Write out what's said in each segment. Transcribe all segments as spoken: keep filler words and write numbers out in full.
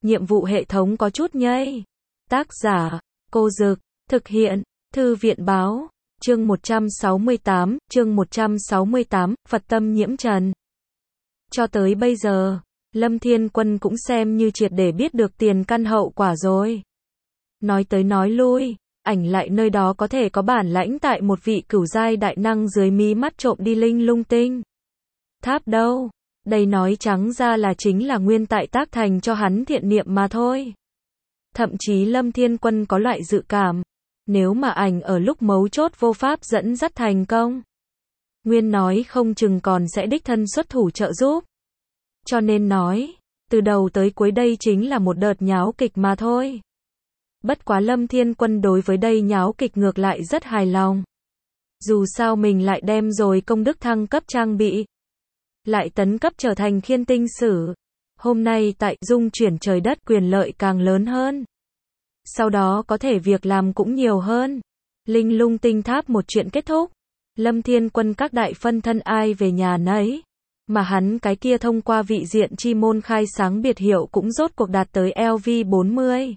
nhiệm vụ hệ thống có chút nhây. Tác giả, Cô Dực, thực hiện, Thư viện báo, chương một trăm sáu mươi tám, chương một trăm sáu mươi tám, Phật tâm nhiễm trần. Cho tới bây giờ, Lâm Thiên Quân cũng xem như triệt để biết được tiền căn hậu quả rồi. Nói tới nói lui, ảnh lại nơi đó có thể có bản lãnh tại một vị cửu giai đại năng dưới mí mắt trộm đi linh lung tinh tháp đâu. Đây nói trắng ra là chính là nguyên tại tác thành cho hắn thiện niệm mà thôi. Thậm chí Lâm Thiên Quân có loại dự cảm, nếu mà ảnh ở lúc mấu chốt vô pháp dẫn dắt thành công, nguyên nói không chừng còn sẽ đích thân xuất thủ trợ giúp. Cho nên nói, từ đầu tới cuối đây chính là một đợt nháo kịch mà thôi. Bất quá Lâm Thiên Quân đối với đây nháo kịch ngược lại rất hài lòng. Dù sao mình lại đem rồi công đức thăng cấp trang bị, lại tấn cấp trở thành khiên tinh sử. Hôm nay tại dung chuyển trời đất quyền lợi càng lớn hơn. Sau đó có thể việc làm cũng nhiều hơn. Linh lung tinh tháp một chuyện kết thúc. Lâm Thiên Quân các đại phân thân ai về nhà nấy. Mà hắn cái kia thông qua vị diện chi môn khai sáng biệt hiệu cũng rốt cuộc đạt tới L V bốn mươi.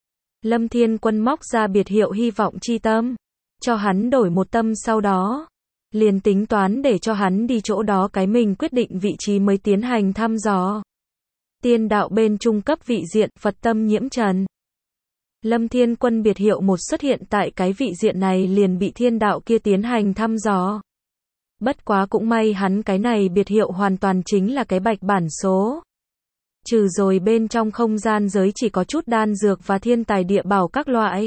Lâm Thiên Quân móc ra biệt hiệu hy vọng chi tâm, cho hắn đổi một tâm sau đó. Liền tính toán để cho hắn đi chỗ đó cái mình quyết định vị trí mới tiến hành thăm dò. Tiên đạo bên trung cấp vị diện Phật tâm nhiễm trần. Lâm Thiên Quân biệt hiệu một xuất hiện tại cái vị diện này liền bị thiên đạo kia tiến hành thăm dò. Bất quá cũng may hắn cái này biệt hiệu hoàn toàn chính là cái bạch bản số. Trừ rồi bên trong không gian giới chỉ có chút đan dược và thiên tài địa bảo các loại.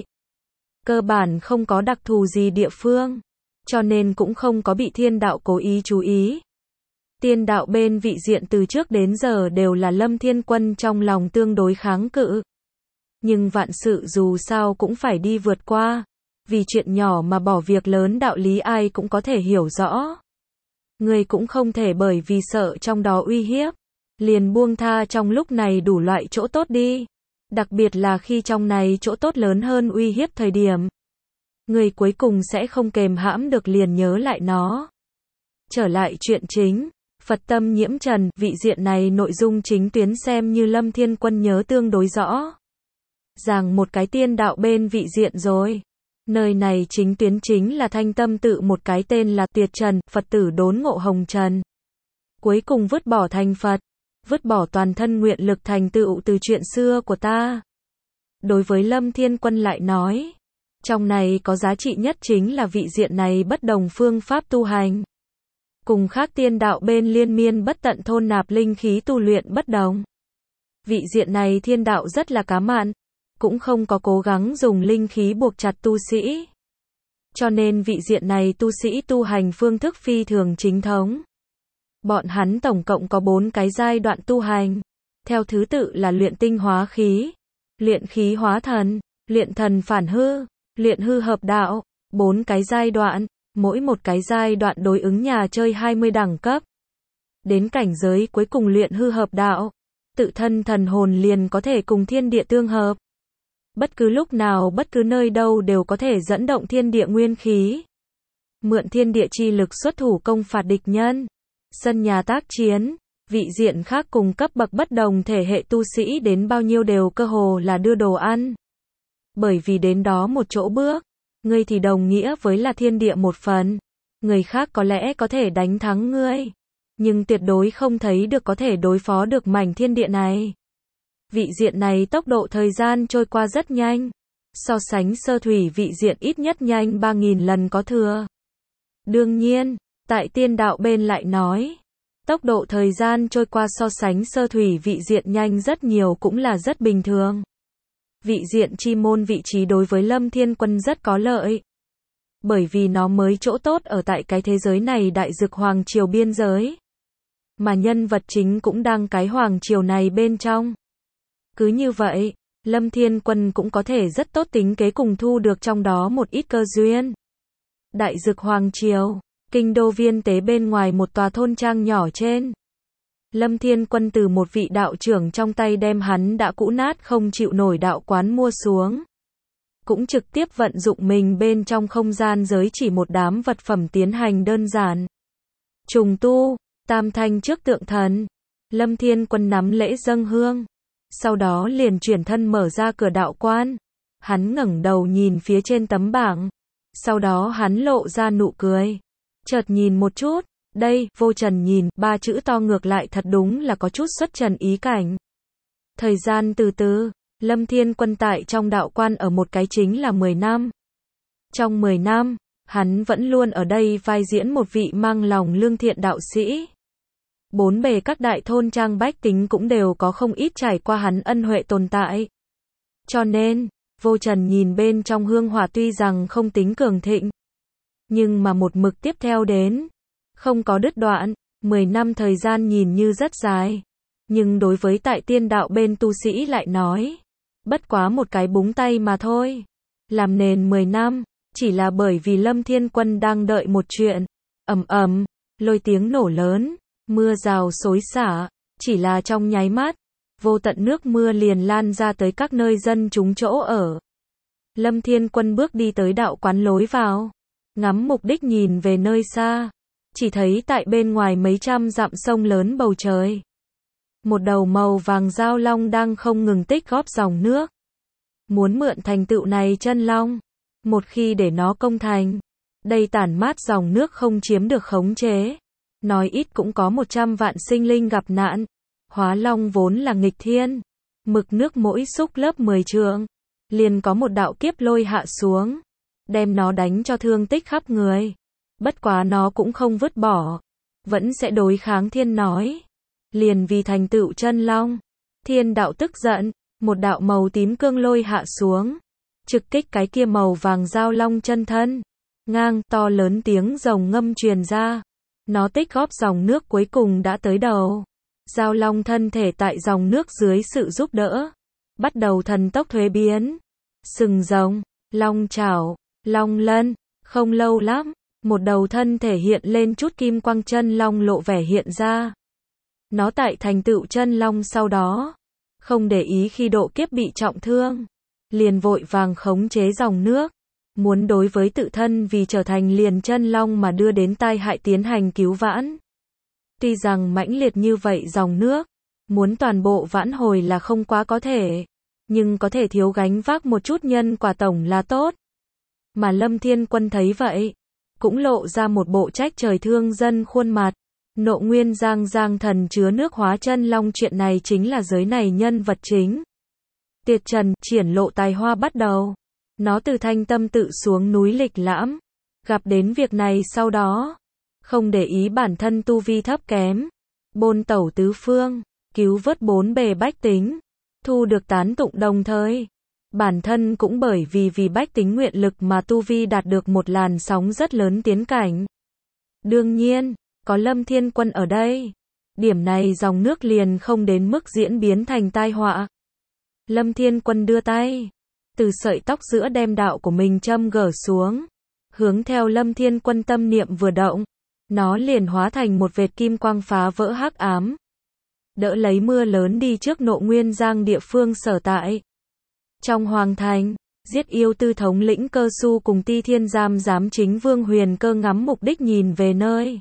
Cơ bản không có đặc thù gì địa phương. Cho nên cũng không có bị thiên đạo cố ý chú ý. Tiên đạo bên vị diện từ trước đến giờ đều là Lâm Thiên Quân trong lòng tương đối kháng cự. Nhưng vạn sự dù sao cũng phải đi vượt qua. Vì chuyện nhỏ mà bỏ việc lớn đạo lý ai cũng có thể hiểu rõ. Người cũng không thể bởi vì sợ trong đó uy hiếp, liền buông tha trong lúc này đủ loại chỗ tốt đi. Đặc biệt là khi trong này chỗ tốt lớn hơn uy hiếp thời điểm. Người cuối cùng sẽ không kềm hãm được liền nhớ lại nó. Trở lại chuyện chính, Phật tâm nhiễm trần, vị diện này nội dung chính tuyến xem như Lâm Thiên Quân nhớ tương đối rõ. Rằng một cái tiên đạo bên vị diện rồi. Nơi này chính tuyến chính là thanh tâm tự một cái tên là Tiệt Trần, Phật tử đốn ngộ hồng trần. Cuối cùng vứt bỏ thành Phật, vứt bỏ toàn thân nguyện lực thành tựu từ chuyện xưa của ta. Đối với Lâm Thiên Quân lại nói, trong này có giá trị nhất chính là vị diện này bất đồng phương pháp tu hành. Cùng khác tiên đạo bên liên miên bất tận thôn nạp linh khí tu luyện bất đồng. Vị diện này thiên đạo rất là cá mặn, cũng không có cố gắng dùng linh khí buộc chặt tu sĩ. Cho nên vị diện này tu sĩ tu hành phương thức phi thường chính thống. Bọn hắn tổng cộng có bốn cái giai đoạn tu hành. Theo thứ tự là luyện tinh hóa khí, luyện khí hóa thần, luyện thần phản hư, luyện hư hợp đạo. Bốn cái giai đoạn, mỗi một cái giai đoạn đối ứng nhà chơi hai mươi đẳng cấp. Đến cảnh giới cuối cùng luyện hư hợp đạo, tự thân thần hồn liền có thể cùng thiên địa tương hợp. Bất cứ lúc nào bất cứ nơi đâu đều có thể dẫn động thiên địa nguyên khí. Mượn thiên địa chi lực xuất thủ công phạt địch nhân. Sân nhà tác chiến, vị diện khác cùng cấp bậc bất đồng thể hệ tu sĩ đến bao nhiêu đều cơ hồ là đưa đồ ăn. Bởi vì đến đó một chỗ bước, ngươi thì đồng nghĩa với là thiên địa một phần. Người khác có lẽ có thể đánh thắng ngươi, nhưng tuyệt đối không thấy được có thể đối phó được mảnh thiên địa này. Vị diện này tốc độ thời gian trôi qua rất nhanh, so sánh sơ thủy vị diện ít nhất nhanh ba nghìn lần có thừa. Đương nhiên, tại tiên đạo bên lại nói, tốc độ thời gian trôi qua so sánh sơ thủy vị diện nhanh rất nhiều cũng là rất bình thường. Vị diện chi môn vị trí đối với Lâm Thiên Quân rất có lợi. Bởi vì nó mới chỗ tốt ở tại cái thế giới này đại dực hoàng triều biên giới. Mà nhân vật chính cũng đang cái hoàng triều này bên trong. Cứ như vậy, Lâm Thiên Quân cũng có thể rất tốt tính kế cùng thu được trong đó một ít cơ duyên. Đại dực hoàng triều, kinh đô viên tế bên ngoài một tòa thôn trang nhỏ trên. Lâm Thiên Quân từ một vị đạo trưởng trong tay đem hắn đã cũ nát không chịu nổi đạo quán mua xuống. Cũng trực tiếp vận dụng mình bên trong không gian giới chỉ một đám vật phẩm tiến hành đơn giản. Trùng tu, tam thanh trước tượng thần. Lâm Thiên Quân nắm lễ dâng hương. sau đó liền chuyển thân mở ra cửa đạo quan. Hắn ngẩng đầu nhìn phía trên tấm bảng, sau đó hắn lộ ra nụ cười. Chợt nhìn một chút, đây, Vô Trần nhìn, ba chữ to ngược lại thật đúng là có chút xuất trần ý cảnh. Thời gian từ từ, Lâm Thiên Quân tại trong đạo quan ở một cái chính là mười năm. Trong mười năm, hắn vẫn luôn ở đây vai diễn một vị mang lòng lương thiện đạo sĩ. Bốn bề các đại thôn trang bách tính cũng đều có không ít trải qua hắn ân huệ tồn tại. Cho nên, Vô Trần nhìn bên trong hương hỏa tuy rằng không tính cường thịnh, nhưng mà một mực tiếp theo đến, không có đứt đoạn, mười năm thời gian nhìn như rất dài. Nhưng đối với tại tiên đạo bên tu sĩ lại nói, bất quá một cái búng tay mà thôi. Làm nền mười năm, chỉ là bởi vì Lâm Thiên Quân đang đợi một chuyện. Ầm ầm, lôi tiếng nổ lớn, mưa rào xối xả, chỉ là trong nháy mắt, vô tận nước mưa liền lan ra tới các nơi dân chúng chỗ ở. Lâm Thiên Quân bước đi tới đạo quán lối vào, ngắm mục đích nhìn về nơi xa, chỉ thấy tại bên ngoài mấy trăm dặm sông lớn bầu trời. Một đầu màu vàng giao long đang không ngừng tích góp dòng nước. Muốn mượn thành tựu này chân long, một khi để nó công thành, đây tản mát dòng nước không chiếm được khống chế. Nói ít cũng có một trăm vạn sinh linh gặp nạn. Hóa long vốn là nghịch thiên, mực nước mỗi xúc lớp mười trượng, liền có một đạo kiếp lôi hạ xuống, đem nó đánh cho thương tích khắp người. Bất quá nó cũng không vứt bỏ, vẫn sẽ đối kháng thiên nói. Liền vì thành tựu chân long, thiên đạo tức giận, một đạo màu tím cương lôi hạ xuống, trực kích cái kia màu vàng giao long chân thân. Ngang, to lớn tiếng rồng ngâm truyền ra. Nó tích góp dòng nước cuối cùng đã tới đầu. Giao long thân thể tại dòng nước dưới sự giúp đỡ, bắt đầu thần tốc thuế biến. Sừng rồng, long chảo, long lân, không lâu lắm, một đầu thân thể hiện lên chút kim quang chân long lộ vẻ hiện ra. Nó tại thành tựu chân long sau đó, không để ý khi độ kiếp bị trọng thương, liền vội vàng khống chế dòng nước, muốn đối với tự thân vì trở thành liền chân long mà đưa đến tai hại tiến hành cứu vãn. Tuy rằng mãnh liệt như vậy dòng nước, muốn toàn bộ vãn hồi là không quá có thể, nhưng có thể thiếu gánh vác một chút nhân quả tổng là tốt. Mà Lâm Thiên Quân thấy vậy, cũng lộ ra một bộ trách trời thương dân khuôn mặt. Nộ Nguyên Giang Giang thần chứa nước hóa chân long, chuyện này chính là giới này nhân vật chính. Tiệt Trần triển lộ tài hoa bắt đầu. Nó từ Thanh Tâm tự xuống núi lịch lãm, gặp đến việc này sau đó, không để ý bản thân tu vi thấp kém, bôn tẩu tứ phương, cứu vớt bốn bề bách tính, thu được tán tụng đồng thời. Bản thân cũng bởi vì vì bách tính nguyện lực mà tu vi đạt được một làn sóng rất lớn tiến cảnh. Đương nhiên, có Lâm Thiên Quân ở đây, điểm này dòng nước liền không đến mức diễn biến thành tai họa. Lâm Thiên Quân đưa tay, từ sợi tóc giữa đem đạo của mình châm gỡ xuống, hướng theo Lâm Thiên Quân tâm niệm vừa động, nó liền hóa thành một vệt kim quang phá vỡ hắc ám, đỡ lấy mưa lớn đi trước Nộ Nguyên Giang địa phương sở tại. Trong hoàng thành, giết yêu tư thống lĩnh Cơ Su cùng Ti Thiên giám giám chính Vương Huyền Cơ ngắm mục đích nhìn về nơi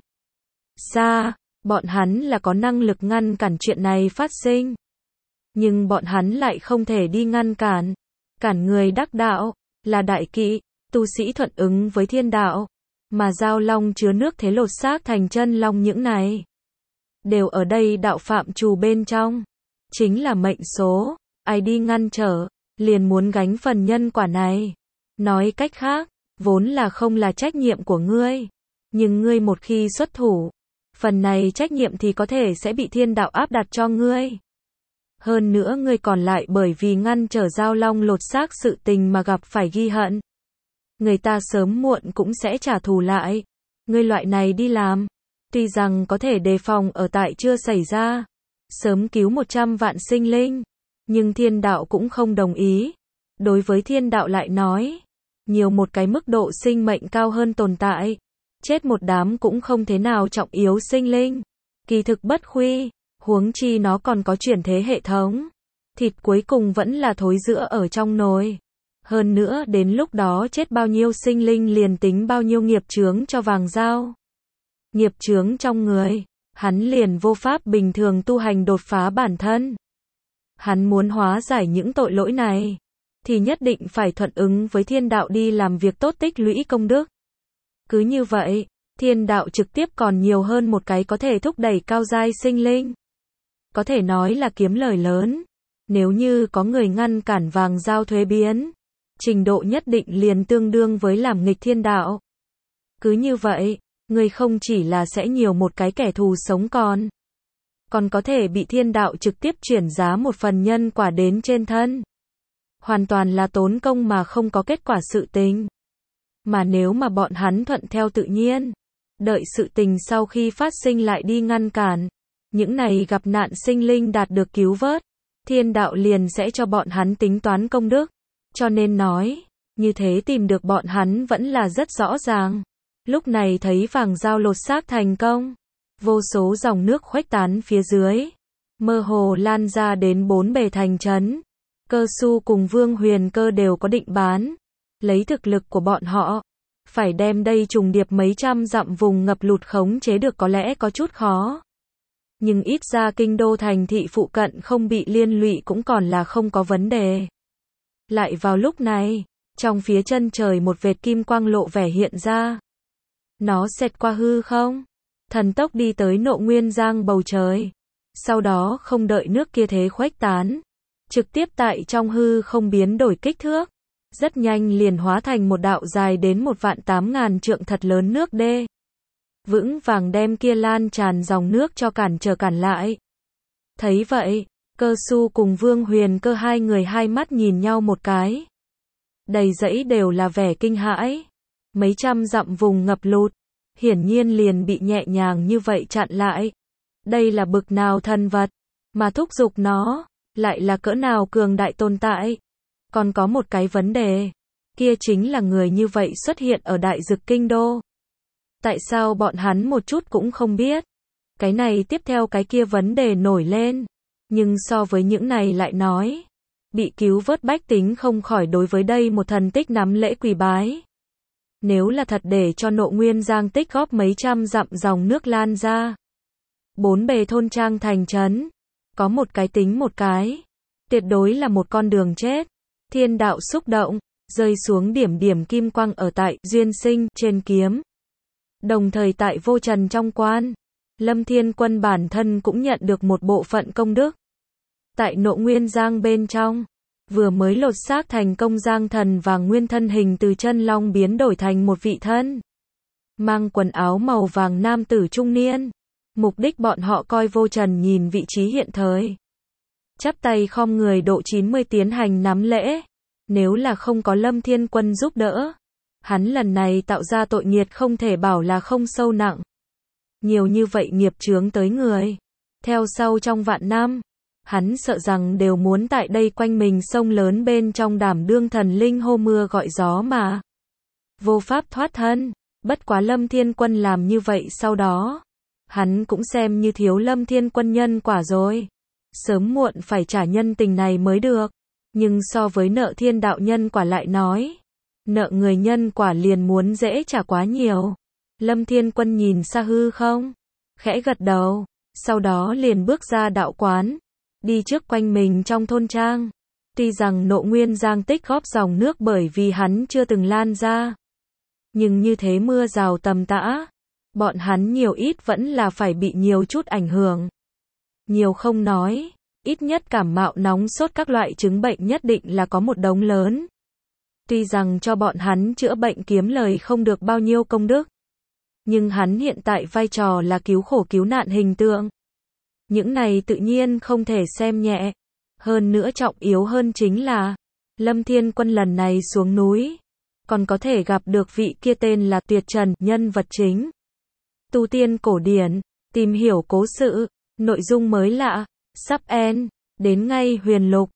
xa, bọn hắn là có năng lực ngăn cản chuyện này phát sinh. Nhưng bọn hắn lại không thể đi ngăn cản. Cản người đắc đạo, là đại kỵ, tu sĩ thuận ứng với thiên đạo. Mà giao long chứa nước thế lột xác thành chân long những này, đều ở đây đạo phạm trù bên trong. Chính là mệnh số, ai đi ngăn trở, liền muốn gánh phần nhân quả này. Nói cách khác, vốn là không là trách nhiệm của ngươi. Nhưng ngươi một khi xuất thủ, phần này trách nhiệm thì có thể sẽ bị thiên đạo áp đặt cho ngươi. Hơn nữa ngươi còn lại bởi vì ngăn trở giao long lột xác sự tình mà gặp phải ghi hận. Người ta sớm muộn cũng sẽ trả thù lại. Ngươi loại này đi làm, tuy rằng có thể đề phòng ở tại chưa xảy ra, sớm cứu một trăm vạn sinh linh, nhưng thiên đạo cũng không đồng ý. Đối với thiên đạo lại nói, nhiều một cái mức độ sinh mệnh cao hơn tồn tại, chết một đám cũng không thế nào trọng yếu sinh linh. Kỳ thực bất khuy, huống chi nó còn có chuyển thế hệ thống. Thịt cuối cùng vẫn là thối rữa ở trong nồi. Hơn nữa đến lúc đó chết bao nhiêu sinh linh liền tính bao nhiêu nghiệp chướng cho vàng dao. Nghiệp chướng trong người, hắn liền vô pháp bình thường tu hành đột phá bản thân. Hắn muốn hóa giải những tội lỗi này, thì nhất định phải thuận ứng với thiên đạo đi làm việc tốt tích lũy công đức. Cứ như vậy, thiên đạo trực tiếp còn nhiều hơn một cái có thể thúc đẩy cao giai sinh linh. Có thể nói là kiếm lời lớn. Nếu như có người ngăn cản vàng giao thuế biến, trình độ nhất định liền tương đương với làm nghịch thiên đạo. Cứ như vậy, người không chỉ là sẽ nhiều một cái kẻ thù sống còn, còn có thể bị thiên đạo trực tiếp chuyển giá một phần nhân quả đến trên thân. Hoàn toàn là tốn công mà không có kết quả sự tình. Mà nếu mà bọn hắn thuận theo tự nhiên, đợi sự tình sau khi phát sinh lại đi ngăn cản, những này gặp nạn sinh linh đạt được cứu vớt, thiên đạo liền sẽ cho bọn hắn tính toán công đức. Cho nên nói, như thế tìm được bọn hắn vẫn là rất rõ ràng. Lúc này thấy vàng dao lột xác thành công, vô số dòng nước khuếch tán phía dưới, mơ hồ lan ra đến bốn bề thành trấn. Cơ Su cùng Vương Huyền Cơ đều có định bán, lấy thực lực của bọn họ, phải đem đây trùng điệp mấy trăm dặm vùng ngập lụt khống chế được có lẽ có chút khó. Nhưng ít ra kinh đô thành thị phụ cận không bị liên lụy cũng còn là không có vấn đề. Lại vào lúc này, trong phía chân trời một vệt kim quang lộ vẻ hiện ra. Nó xẹt qua hư không, thần tốc đi tới Nộ Nguyên Giang bầu trời. Sau đó không đợi nước kia thế khuếch tán, trực tiếp tại trong hư không biến đổi kích thước. Rất nhanh liền hóa thành một đạo dài đến một vạn tám ngàn trượng thật lớn nước đê. Vững vàng đem kia lan tràn dòng nước cho cản trở cản lại. Thấy vậy, Cơ Su cùng Vương Huyền Cơ hai người hai mắt nhìn nhau một cái. Đầy dẫy đều là vẻ kinh hãi. Mấy trăm dặm vùng ngập lụt, hiển nhiên liền bị nhẹ nhàng như vậy chặn lại. Đây là bực nào thần vật, mà thúc giục nó, lại là cỡ nào cường đại tồn tại. Còn có một cái vấn đề, kia chính là người như vậy xuất hiện ở Đại Dực Kinh Đô. Tại sao bọn hắn một chút cũng không biết? Cái này tiếp theo cái kia vấn đề nổi lên. Nhưng so với những này lại nói, bị cứu vớt bách tính không khỏi đối với đây một thần tích nắm lễ quỳ bái. Nếu là thật để cho Nộ Nguyên Giang tích góp mấy trăm dặm dòng nước lan ra, bốn bề thôn trang thành trấn, có một cái tính một cái, tuyệt đối là một con đường chết. Thiên đạo xúc động, rơi xuống điểm điểm kim quang ở tại Duyên Sinh trên kiếm. Đồng thời tại Vô Trần trong quan, Lâm Thiên Quân bản thân cũng nhận được một bộ phận công đức. Tại Nộ Nguyên Giang bên trong, vừa mới lột xác thành công Giang Thần và nguyên thân hình từ chân long biến đổi thành một vị thân. Mang quần áo màu vàng nam tử trung niên. Mục đích bọn họ coi Vô Trần nhìn vị trí hiện thời. Chắp tay khom người độ chín mươi tiến hành nắm lễ. Nếu là không có Lâm Thiên Quân giúp đỡ, hắn lần này tạo ra tội nghiệt không thể bảo là không sâu nặng. Nhiều như vậy nghiệp chướng tới người. Theo sau trong vạn năm, hắn sợ rằng đều muốn tại đây quanh mình sông lớn bên trong đảm đương thần linh hô mưa gọi gió mà. Vô pháp thoát thân, bất quá Lâm Thiên Quân làm như vậy sau đó. Hắn cũng xem như thiếu Lâm Thiên Quân nhân quả rồi. Sớm muộn phải trả nhân tình này mới được. Nhưng so với nợ thiên đạo nhân quả lại nói, nợ người nhân quả liền muốn dễ trả quá nhiều. Lâm Thiên Quân nhìn xa hư không, khẽ gật đầu, sau đó liền bước ra đạo quán, đi trước quanh mình trong thôn trang. Tuy rằng Nộ Nguyên Giang tích góp dòng nước bởi vì hắn chưa từng lan ra, nhưng như thế mưa rào tầm tã, bọn hắn nhiều ít vẫn là phải bị nhiều chút ảnh hưởng. Nhiều không nói, ít nhất cảm mạo nóng sốt các loại chứng bệnh nhất định là có một đống lớn. Tuy rằng cho bọn hắn chữa bệnh kiếm lời không được bao nhiêu công đức, nhưng hắn hiện tại vai trò là cứu khổ cứu nạn hình tượng. Những này tự nhiên không thể xem nhẹ. Hơn nữa trọng yếu hơn chính là, Lâm Thiên Quân lần này xuống núi, còn có thể gặp được vị kia tên là Tuyệt Trần, nhân vật chính. Tu tiên cổ điển, tìm hiểu cố sự, nội dung mới lạ, sắp end, đến ngay huyền lục.